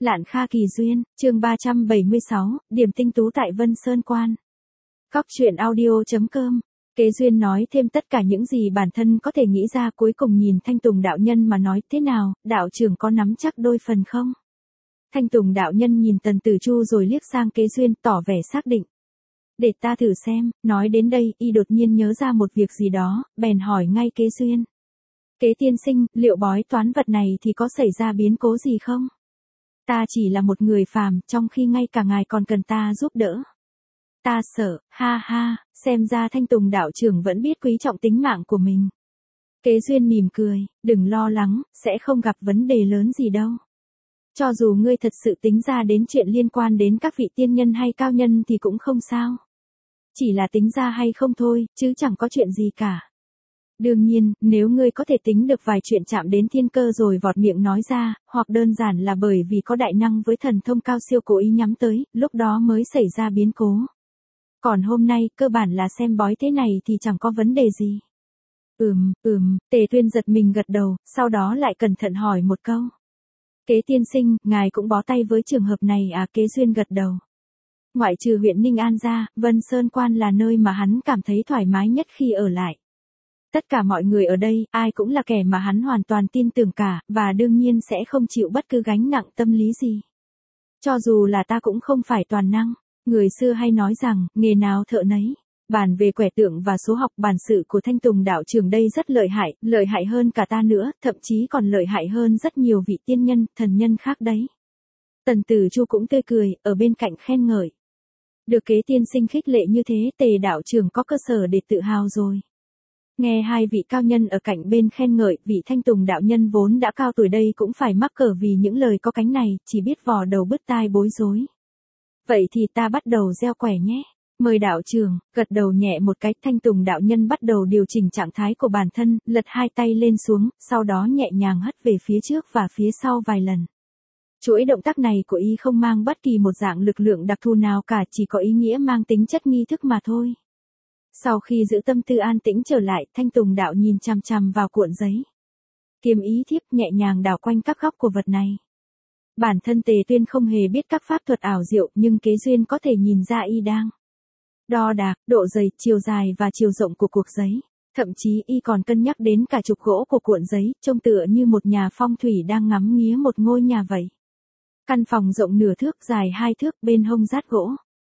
Lạn Kha Kỳ Duyên, chương 376, điểm tinh tú tại Vân Sơn Quan. Cóc truyện audio.com. Kế Duyên nói thêm tất cả những gì bản thân có thể nghĩ ra, cuối cùng nhìn Thanh Tùng đạo nhân mà nói, thế nào, đạo trưởng có nắm chắc đôi phần không? Thanh Tùng đạo nhân nhìn Tần Tử Chu rồi liếc sang Kế Duyên, tỏ vẻ xác định. Để ta thử xem. Nói đến đây, y đột nhiên nhớ ra một việc gì đó, bèn hỏi ngay Kế Duyên. Kế tiên sinh, liệu bói toán vật này thì có xảy ra biến cố gì không? Ta chỉ là một người phàm, trong khi ngay cả ngài còn cần ta giúp đỡ. Ta sợ, ha ha, xem ra Thanh Tùng đạo trưởng vẫn biết quý trọng tính mạng của mình. Kế Duyên mỉm cười, đừng lo lắng, sẽ không gặp vấn đề lớn gì đâu. Cho dù ngươi thật sự tính ra đến chuyện liên quan đến các vị tiên nhân hay cao nhân thì cũng không sao. Chỉ là tính ra hay không thôi, chứ chẳng có chuyện gì cả. Đương nhiên, nếu ngươi có thể tính được vài chuyện chạm đến thiên cơ rồi vọt miệng nói ra, hoặc đơn giản là bởi vì có đại năng với thần thông cao siêu cố ý nhắm tới, lúc đó mới xảy ra biến cố. Còn hôm nay, cơ bản là xem bói thế này thì chẳng có vấn đề gì. Tề Tuyên giật mình gật đầu, sau đó lại cẩn thận hỏi một câu. Kế tiên sinh, ngài cũng bó tay với trường hợp này à? Kế Duyên gật đầu. Ngoại trừ huyện Ninh An ra, Vân Sơn Quan là nơi mà hắn cảm thấy thoải mái nhất khi ở lại. Tất cả mọi người ở đây, ai cũng là kẻ mà hắn hoàn toàn tin tưởng cả, và đương nhiên sẽ không chịu bất cứ gánh nặng tâm lý gì. Cho dù là ta cũng không phải toàn năng, người xưa hay nói rằng, nghề nào thợ nấy. Bàn về quẻ tượng và số học, bản sự của Thanh Tùng đạo trưởng đây rất lợi hại hơn cả ta nữa, thậm chí còn lợi hại hơn rất nhiều vị tiên nhân, thần nhân khác đấy. Tần Tử Chu cũng tươi cười, ở bên cạnh khen ngợi. Được Kế tiên sinh khích lệ như thế, Tề đạo trưởng có cơ sở để tự hào rồi. Nghe hai vị cao nhân ở cạnh bên khen ngợi, vị Thanh Tùng đạo nhân vốn đã cao tuổi đây cũng phải mắc cỡ vì những lời có cánh này, chỉ biết vò đầu bứt tai bối rối. Vậy thì ta bắt đầu gieo quẻ nhé. Mời đạo trưởng. Gật đầu nhẹ một cái, Thanh Tùng đạo nhân bắt đầu điều chỉnh trạng thái của bản thân, lật hai tay lên xuống, sau đó nhẹ nhàng hất về phía trước và phía sau vài lần. Chuỗi động tác này của y không mang bất kỳ một dạng lực lượng đặc thù nào cả, chỉ có ý nghĩa mang tính chất nghi thức mà thôi. Sau khi giữ tâm tư an tĩnh trở lại, Thanh Tùng đạo nhìn chằm chằm vào cuộn giấy. Kiếm ý thiếp nhẹ nhàng đảo quanh các góc của vật này. Bản thân Tề Tuyên không hề biết các pháp thuật ảo diệu, nhưng Kế Duyên có thể nhìn ra y đang đo đạc độ dày, chiều dài và chiều rộng của cuộc giấy. Thậm chí y còn cân nhắc đến cả trục gỗ của cuộn giấy, trông tựa như một nhà phong thủy đang ngắm nghía một ngôi nhà vậy. Căn phòng rộng nửa thước, dài 2 thước, bên hông rát gỗ.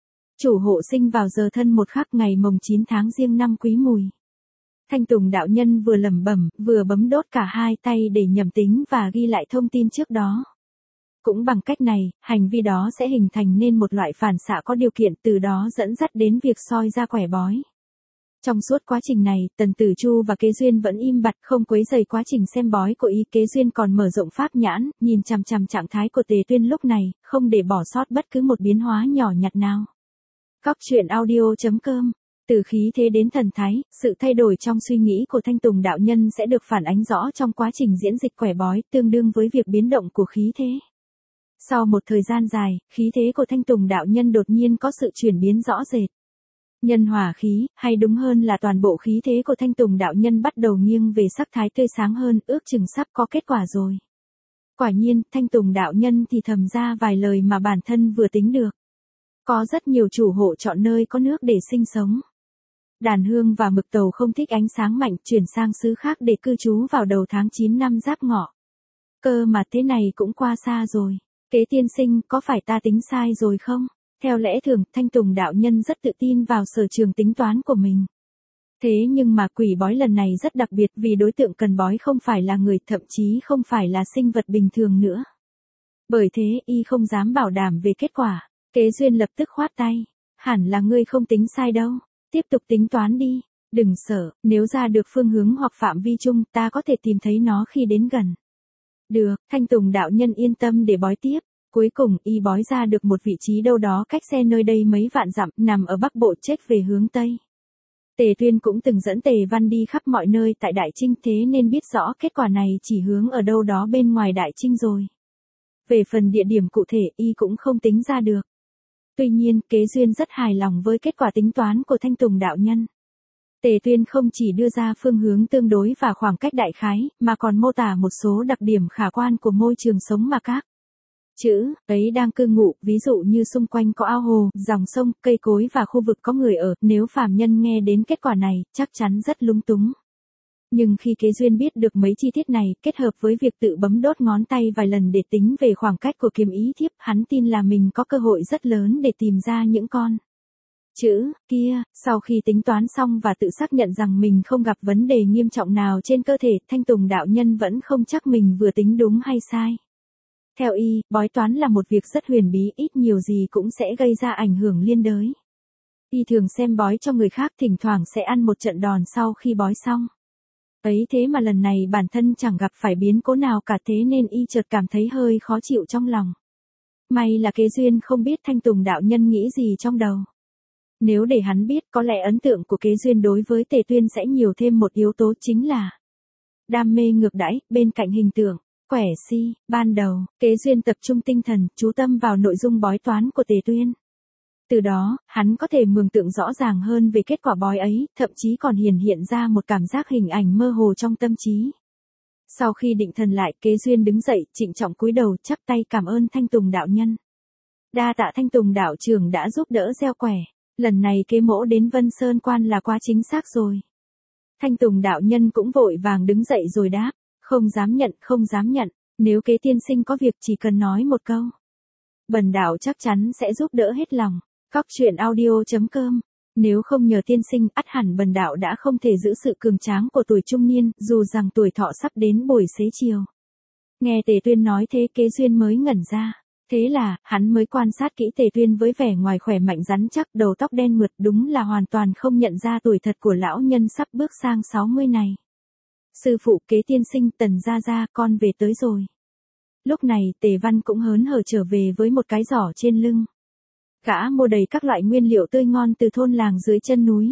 Chủ hộ sinh vào giờ thân một khắc ngày mồng 9 tháng Giêng năm Quý Mùi. Thanh Tùng đạo nhân vừa lẩm bẩm, vừa bấm đốt cả hai tay để nhẩm tính và ghi lại thông tin trước đó. Cũng bằng cách này, hành vi đó sẽ hình thành nên một loại phản xạ có điều kiện, từ đó dẫn dắt đến việc soi ra quẻ bói. Trong suốt quá trình này, Tần Tử Chu và Kế Duyên vẫn im bặt, không quấy rầy quá trình xem bói của y. Kế Duyên còn mở rộng pháp nhãn, nhìn chằm chằm trạng thái của Tề Tuyên lúc này, không để bỏ sót bất cứ một biến hóa nhỏ nhặt nào. Cóc truyện audio.com. Từ khí thế đến thần thái, sự thay đổi trong suy nghĩ của Thanh Tùng đạo nhân sẽ được phản ánh rõ trong quá trình diễn dịch quẻ bói, tương đương với việc biến động của khí thế. Sau một thời gian dài, khí thế của Thanh Tùng đạo nhân đột nhiên có sự chuyển biến rõ rệt. Nhân hỏa khí, hay đúng hơn là toàn bộ khí thế của Thanh Tùng đạo nhân bắt đầu nghiêng về sắc thái tươi sáng hơn, ước chừng sắp có kết quả rồi. Quả nhiên, Thanh Tùng đạo nhân thì thầm ra vài lời mà bản thân vừa tính được. Có rất nhiều chủ hộ chọn nơi có nước để sinh sống. Đàn hương và mực tàu không thích ánh sáng mạnh, chuyển sang xứ khác để cư trú vào đầu tháng 9 năm Giáp Ngọ. Cơ mà thế này cũng qua xa rồi. Kế tiên sinh, có phải ta tính sai rồi không? Theo lẽ thường, Thanh Tùng đạo nhân rất tự tin vào sở trường tính toán của mình. Thế nhưng mà quỷ bói lần này rất đặc biệt, vì đối tượng cần bói không phải là người, thậm chí không phải là sinh vật bình thường nữa. Bởi thế, y không dám bảo đảm về kết quả. Kế Duyên lập tức khoát tay. Hẳn là ngươi không tính sai đâu. Tiếp tục tính toán đi. Đừng sợ, nếu ra được phương hướng hoặc phạm vi chung, ta có thể tìm thấy nó khi đến gần. Được, Thanh Tùng đạo nhân yên tâm để bói tiếp. Cuối cùng, y bói ra được một vị trí đâu đó cách xe nơi đây mấy vạn dặm, nằm ở bắc bộ chết về hướng Tây. Tề Tuyên cũng từng dẫn Tề Văn đi khắp mọi nơi tại Đại Trinh, thế nên biết rõ kết quả này chỉ hướng ở đâu đó bên ngoài Đại Trinh rồi. Về phần địa điểm cụ thể, y cũng không tính ra được. Tuy nhiên, Kế Duyên rất hài lòng với kết quả tính toán của Thanh Tùng đạo nhân. Tề Tuyên không chỉ đưa ra phương hướng tương đối và khoảng cách đại khái, mà còn mô tả một số đặc điểm khả quan của môi trường sống mà các Chữ ấy đang cư ngụ, ví dụ như xung quanh có ao hồ, dòng sông, cây cối và khu vực có người ở, nếu phàm nhân nghe đến kết quả này, chắc chắn rất lúng túng. Nhưng khi Kế Duyên biết được mấy chi tiết này, kết hợp với việc tự bấm đốt ngón tay vài lần để tính về khoảng cách của kiếm ý thiếp, hắn tin là mình có cơ hội rất lớn để tìm ra những con chữ kia. Sau khi tính toán xong và tự xác nhận rằng mình không gặp vấn đề nghiêm trọng nào trên cơ thể, Thanh Tùng đạo nhân vẫn không chắc mình vừa tính đúng hay sai. Theo y, bói toán là một việc rất huyền bí, ít nhiều gì cũng sẽ gây ra ảnh hưởng liên đới. Y thường xem bói cho người khác, thỉnh thoảng sẽ ăn một trận đòn sau khi bói xong. Ấy thế mà lần này bản thân chẳng gặp phải biến cố nào cả, thế nên y chợt cảm thấy hơi khó chịu trong lòng. May là Kế Duyên không biết Thanh Tùng đạo nhân nghĩ gì trong đầu. Nếu để hắn biết, có lẽ ấn tượng của Kế Duyên đối với Tề Tuyên sẽ nhiều thêm một yếu tố, chính là đam mê ngược đãi. Bên cạnh hình tượng quẻ si ban đầu, Kế Duyên tập trung tinh thần, chú tâm vào nội dung bói toán của Tề Tuyên. Từ đó, hắn có thể mường tượng rõ ràng hơn về kết quả bói ấy, thậm chí còn hiện ra một cảm giác hình ảnh mơ hồ trong tâm trí. Sau khi định thần lại, Kế Duyên đứng dậy, trịnh trọng cúi đầu, chắp tay cảm ơn Thanh Tùng đạo nhân. Đa tạ Thanh Tùng đạo trưởng đã giúp đỡ gieo quẻ. Lần này Kế mỗ đến Vân Sơn Quan là quá chính xác rồi. Thanh Tùng đạo nhân cũng vội vàng đứng dậy rồi đáp, không dám nhận, không dám nhận, nếu Kế tiên sinh có việc chỉ cần nói một câu, bần đạo chắc chắn sẽ giúp đỡ hết lòng. Cóc truyện audio.com. Nếu không nhờ tiên sinh, ắt hẳn bần đạo đã không thể giữ sự cường tráng của tuổi trung niên, dù rằng tuổi thọ sắp đến buổi xế chiều. Nghe Tề Tuyên nói thế, Kế Duyên mới ngẩn ra. Thế là, hắn mới quan sát kỹ Tề Tuyên với vẻ ngoài khỏe mạnh rắn chắc, đầu tóc đen mượt, đúng là hoàn toàn không nhận ra tuổi thật của lão nhân sắp bước sang 60 này. Sư phụ, Kế tiên sinh, Tần gia gia, con về tới rồi. Lúc này, Tề Văn cũng hớn hở trở về với một cái giỏ trên lưng. Gã mua đầy các loại nguyên liệu tươi ngon từ thôn làng dưới chân núi.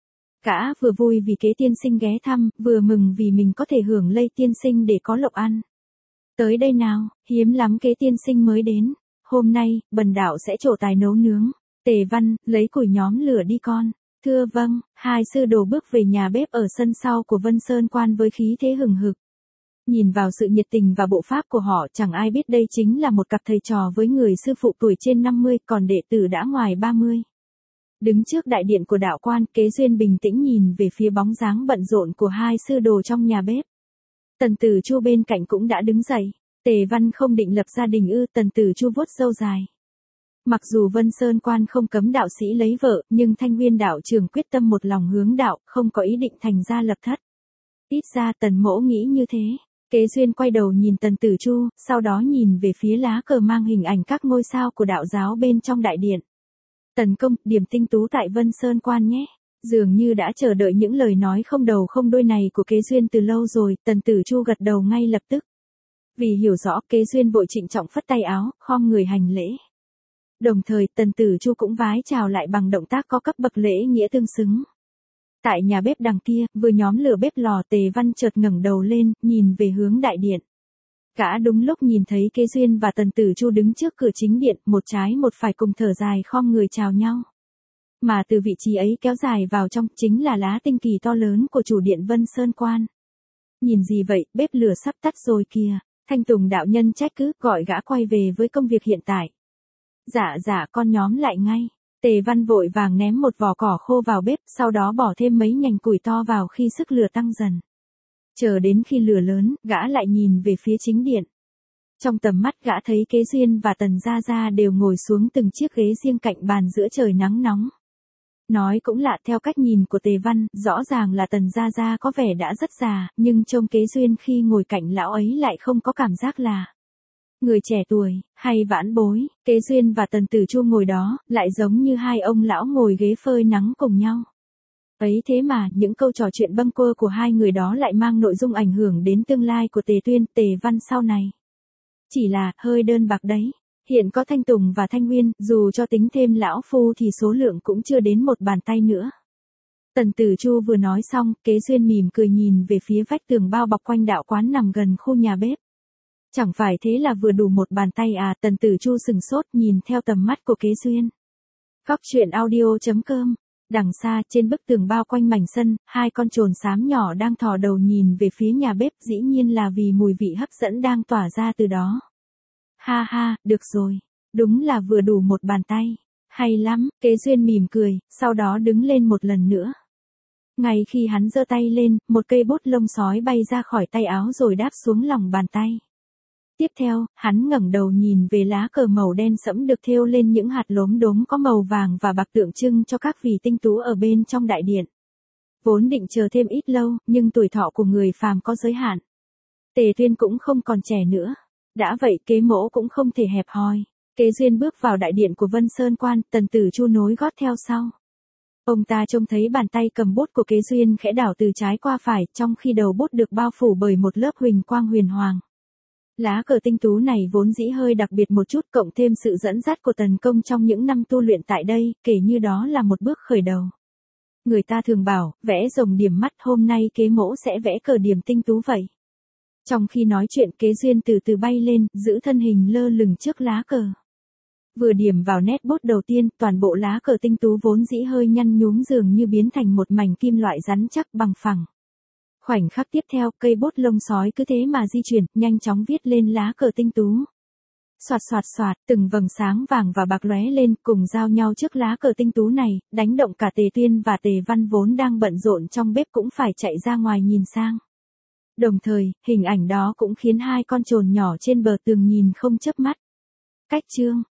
Gã vừa vui vì Kế tiên sinh ghé thăm, vừa mừng vì mình có thể hưởng lây tiên sinh để có lộc ăn. Tới đây nào, hiếm lắm Kế tiên sinh mới đến. Hôm nay, bần đạo sẽ trổ tài nấu nướng. Tề Văn, lấy củi nhóm lửa đi con. Thưa vâng, hai sư đồ bước về nhà bếp ở sân sau của Vân Sơn Quan với khí thế hừng hực. Nhìn vào sự nhiệt tình và bộ pháp của họ, chẳng ai biết đây chính là một cặp thầy trò với người sư phụ tuổi trên 50, còn đệ tử đã ngoài 30. Đứng trước đại điện của đạo quan, Kế Duyên bình tĩnh nhìn về phía bóng dáng bận rộn của hai sư đồ trong nhà bếp. Tần Tử Chu bên cạnh cũng đã đứng dậy. Tề Văn không định lập gia đình ư? Tần Tử Chu vuốt râu dài. Mặc dù Vân Sơn Quan không cấm đạo sĩ lấy vợ, nhưng Thanh Nguyên đạo trưởng quyết tâm một lòng hướng đạo, không có ý định thành gia lập thất. Ít ra Tần mỗ nghĩ như thế. Kế Duyên quay đầu nhìn Tần Tử Chu, sau đó nhìn về phía lá cờ mang hình ảnh các ngôi sao của đạo giáo bên trong đại điện. Tần công, điểm tinh tú tại Vân Sơn Quan nhé. Dường như đã chờ đợi những lời nói không đầu không đuôi này của Kế Duyên từ lâu rồi, Tần Tử Chu gật đầu ngay lập tức. Vì hiểu rõ, Kế Duyên vội trịnh trọng phất tay áo, khom người hành lễ. Đồng thời, Tần Tử Chu cũng vái chào lại bằng động tác có cấp bậc lễ nghĩa tương xứng. Tại nhà bếp đằng kia, vừa nhóm lửa bếp lò, Tề Văn chợt ngẩng đầu lên, nhìn về hướng đại điện. Gã đúng lúc nhìn thấy Kế Duyên và Tần Tử Chu đứng trước cửa chính điện, một trái một phải cùng thở dài khom người chào nhau. Mà từ vị trí ấy kéo dài vào trong, chính là lá tinh kỳ to lớn của chủ điện Vân Sơn Quan. Nhìn gì vậy, bếp lửa sắp tắt rồi kìa. Thanh Tùng đạo nhân trách cứ, gọi gã quay về với công việc hiện tại. Dạ, con nhóm lại ngay. Tề Văn vội vàng ném một vỏ cỏ khô vào bếp, sau đó bỏ thêm mấy nhành củi to vào khi sức lửa tăng dần. Chờ đến khi lửa lớn, gã lại nhìn về phía chính điện. Trong tầm mắt gã thấy Kế Duyên và Tần Gia Gia đều ngồi xuống từng chiếc ghế riêng cạnh bàn giữa trời nắng nóng. Nói cũng lạ, theo cách nhìn của Tề Văn, rõ ràng là Tần Gia Gia có vẻ đã rất già, nhưng trông Kế Duyên khi ngồi cạnh lão ấy lại không có cảm giác là người trẻ tuổi, hay vãn bối. Kế Duyên và Tần Tử Chu ngồi đó, lại giống như hai ông lão ngồi ghế phơi nắng cùng nhau. Ấy thế mà, những câu trò chuyện bâng quơ của hai người đó lại mang nội dung ảnh hưởng đến tương lai của Tề Tuyên, Tề Văn sau này. Chỉ là, hơi đơn bạc đấy. Hiện có Thanh Tùng và Thanh Nguyên, dù cho tính thêm lão phu thì số lượng cũng chưa đến một bàn tay nữa. Tần Tử Chu vừa nói xong, Kế Duyên mỉm cười nhìn về phía vách tường bao bọc quanh đạo quán nằm gần khu nhà bếp. Chẳng phải thế là vừa đủ một bàn tay à? Tần Tử Chu sừng sốt nhìn theo tầm mắt của Kế Duyên. Cóc truyện audio.com. Đằng xa, trên bức tường bao quanh mảnh sân, hai con trồn xám nhỏ đang thò đầu nhìn về phía nhà bếp, dĩ nhiên là vì mùi vị hấp dẫn đang tỏa ra từ đó. Ha ha, được rồi. Đúng là vừa đủ một bàn tay. Hay lắm, Kế Duyên mỉm cười, sau đó đứng lên một lần nữa. Ngay khi hắn giơ tay lên, một cây bút lông sói bay ra khỏi tay áo rồi đáp xuống lòng bàn tay. Tiếp theo, hắn ngẩng đầu nhìn về lá cờ màu đen sẫm được thêu lên những hạt lốm đốm có màu vàng và bạc tượng trưng cho các vì tinh tú ở bên trong đại điện. Vốn định chờ thêm ít lâu, nhưng tuổi thọ của người phàm có giới hạn. Tề Tuyên cũng không còn trẻ nữa. Đã vậy Kế Mỗ cũng không thể hẹp hòi. Kế Duyên bước vào đại điện của Vân Sơn Quan, Tần Tử Chu nối gót theo sau. Ông ta trông thấy bàn tay cầm bút của Kế Duyên khẽ đảo từ trái qua phải, trong khi đầu bút được bao phủ bởi một lớp huỳnh quang huyền hoàng. Lá cờ tinh tú này vốn dĩ hơi đặc biệt một chút, cộng thêm sự dẫn dắt của Tần Công trong những năm tu luyện tại đây, kể như đó là một bước khởi đầu. Người ta thường bảo, vẽ rồng điểm mắt, hôm nay Kế Mỗ sẽ vẽ cờ điểm tinh tú vậy. Trong khi nói chuyện, Kế Duyên từ từ bay lên, giữ thân hình lơ lửng trước lá cờ. Vừa điểm vào nét bút đầu tiên, toàn bộ lá cờ tinh tú vốn dĩ hơi nhăn nhúm dường như biến thành một mảnh kim loại rắn chắc bằng phẳng. Khoảnh khắc tiếp theo, cây bút lông sói cứ thế mà di chuyển, nhanh chóng viết lên lá cờ tinh tú. Soạt soạt soạt, từng vầng sáng vàng và bạc lóe lên, cùng giao nhau trước lá cờ tinh tú này, đánh động cả Tề Tuyên và Tề Văn vốn đang bận rộn trong bếp cũng phải chạy ra ngoài nhìn sang. Đồng thời, hình ảnh đó cũng khiến hai con trồn nhỏ trên bờ tường nhìn không chớp mắt. Cách chương